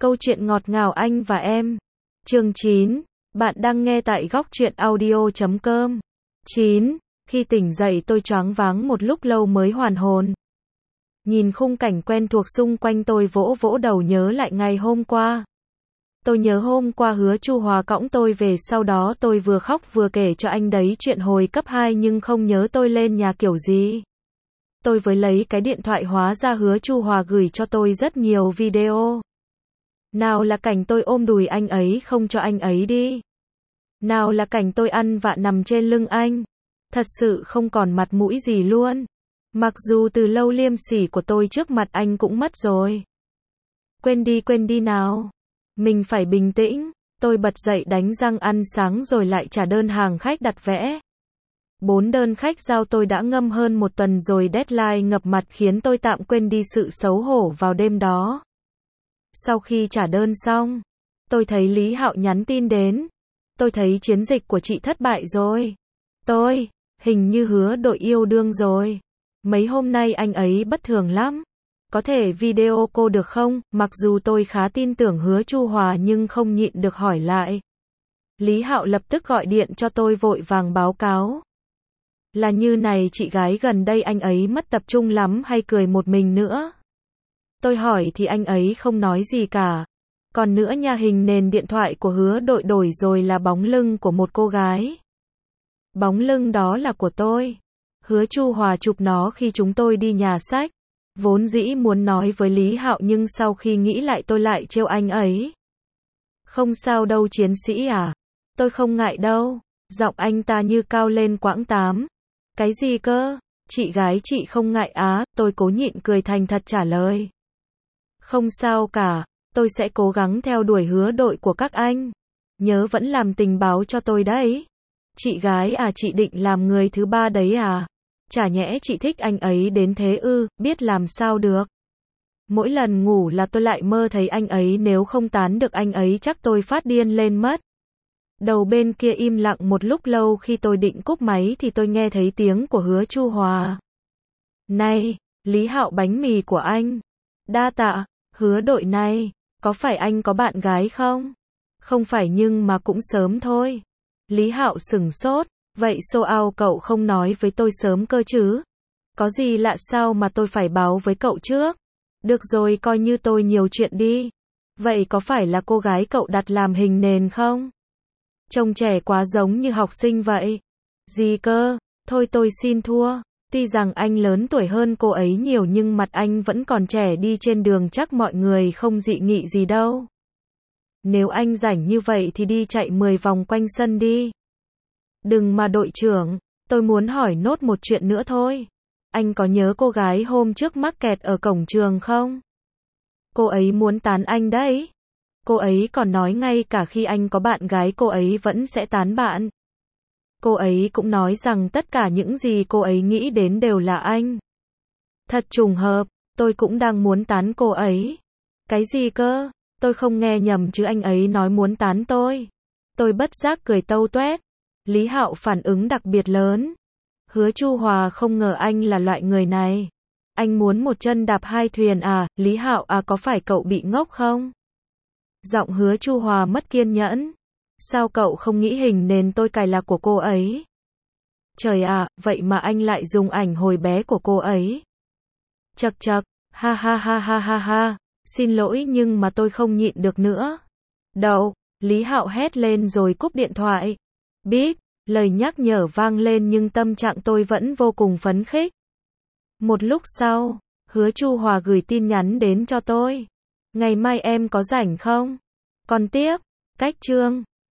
Câu chuyện ngọt ngào anh và em. Chương 9. Bạn đang nghe tại góc truyện audio.com. 9. Khi tỉnh dậy tôi choáng váng một lúc lâu mới hoàn hồn. Nhìn khung cảnh quen thuộc xung quanh tôi vỗ vỗ đầu nhớ lại ngày hôm qua. Tôi nhớ hôm qua Hứa Chu Hòa cõng tôi về, sau đó tôi vừa khóc vừa kể cho anh đấy chuyện hồi cấp 2 nhưng không nhớ tôi lên nhà kiểu gì. Tôi với lấy cái điện thoại, hóa ra Hứa Chu Hòa gửi cho tôi rất nhiều video. Nào là cảnh tôi ôm đùi anh ấy không cho anh ấy đi. Nào là cảnh tôi ăn vạ nằm trên lưng anh. Thật sự không còn mặt mũi gì luôn. Mặc dù từ lâu liêm sỉ của tôi trước mặt anh cũng mất rồi. Quên đi nào. Mình phải bình tĩnh. Tôi bật dậy đánh răng ăn sáng rồi lại trả đơn hàng khách đặt vẽ. 4 đơn khách giao tôi đã ngâm hơn một tuần rồi, deadline ngập mặt khiến tôi tạm quên đi sự xấu hổ vào đêm đó. Sau khi trả đơn xong, tôi thấy Lý Hạo nhắn tin đến. Tôi thấy chiến dịch của chị thất bại rồi. Hình như Hứa Đội yêu đương rồi. Mấy hôm nay anh ấy bất thường lắm. Có thể video cô được không? Mặc dù tôi khá tin tưởng Hứa Chu Hòa nhưng không nhịn được hỏi lại. Lý Hạo lập tức gọi điện cho tôi vội vàng báo cáo. Là như này chị gái, gần đây anh ấy mất tập trung lắm hay cười một mình nữa? Tôi hỏi thì anh ấy không nói gì cả. Còn nữa nha, hình nền điện thoại của Hứa Đội đổi rồi, là bóng lưng của một cô gái. Bóng lưng đó là của tôi. Hứa Chu Hòa chụp nó khi chúng tôi đi nhà sách. Vốn dĩ muốn nói với Lý Hạo nhưng sau khi nghĩ lại tôi lại trêu anh ấy. Không sao đâu chiến sĩ à. Tôi không ngại đâu. Giọng anh ta như cao lên quãng 8. Cái gì cơ? Chị gái chị không ngại á? Tôi cố nhịn cười thành thật trả lời. Không sao cả. Tôi sẽ cố gắng theo đuổi Hứa Đội của các anh. Nhớ vẫn làm tình báo cho tôi đấy. Chị gái à, chị định làm người thứ ba đấy à? Chả nhẽ chị thích anh ấy đến thế ư? Biết làm sao được. Mỗi lần ngủ là tôi lại mơ thấy anh ấy, nếu không tán được anh ấy chắc tôi phát điên lên mất. Đầu bên kia im lặng một lúc lâu, khi tôi định cúp máy thì tôi nghe thấy tiếng của Hứa Chu Hòa. Này, Lý Hạo, bánh mì của anh. Đa tạ. Hứa Đội này, có phải anh có bạn gái không? Không phải nhưng mà cũng sớm thôi. Lý Hạo sửng sốt. Vậy sao cậu không nói với tôi sớm cơ chứ? Có gì lạ sao mà tôi phải báo với cậu trước? Được rồi, coi như tôi nhiều chuyện đi. Vậy có phải là cô gái cậu đặt làm hình nền không? Trông trẻ quá, giống như học sinh vậy. Gì cơ? Thôi tôi xin thua. Tuy rằng anh lớn tuổi hơn cô ấy nhiều nhưng mặt anh vẫn còn trẻ, đi trên đường chắc mọi người không dị nghị gì đâu. Nếu anh rảnh như vậy thì đi chạy 10 vòng quanh sân đi. Đừng mà đội trưởng, tôi muốn hỏi nốt một chuyện nữa thôi. Anh có nhớ cô gái hôm trước mắc kẹt ở cổng trường không? Cô ấy muốn tán anh đấy. Cô ấy còn nói ngay cả khi anh có bạn gái cô ấy vẫn sẽ tán bạn. Cô ấy cũng nói rằng tất cả những gì cô ấy nghĩ đến đều là anh. Thật trùng hợp, tôi cũng đang muốn tán cô ấy. Cái gì cơ? Tôi không nghe nhầm chứ, anh ấy nói muốn tán tôi. Tôi bất giác cười tâu tuét. Lý Hạo phản ứng đặc biệt lớn. Hứa Chu Hòa không ngờ anh là loại người này. Anh muốn một chân đạp hai thuyền à? Lý Hạo à, có phải cậu bị ngốc không? Giọng Hứa Chu Hòa mất kiên nhẫn. Sao cậu không nghĩ hình nền tôi cài là của cô ấy? Trời à, vậy mà anh lại dùng ảnh hồi bé của cô ấy. Chậc chậc, ha ha ha ha ha ha. Xin lỗi nhưng mà tôi không nhịn được nữa. Đậu, Lý Hạo hét lên rồi cúp điện thoại. Bíp, lời nhắc nhở vang lên nhưng tâm trạng tôi vẫn vô cùng phấn khích. Một lúc sau, Hứa Chu Hòa gửi tin nhắn đến cho tôi. Ngày mai em có rảnh không? Còn tiếp, cách chương.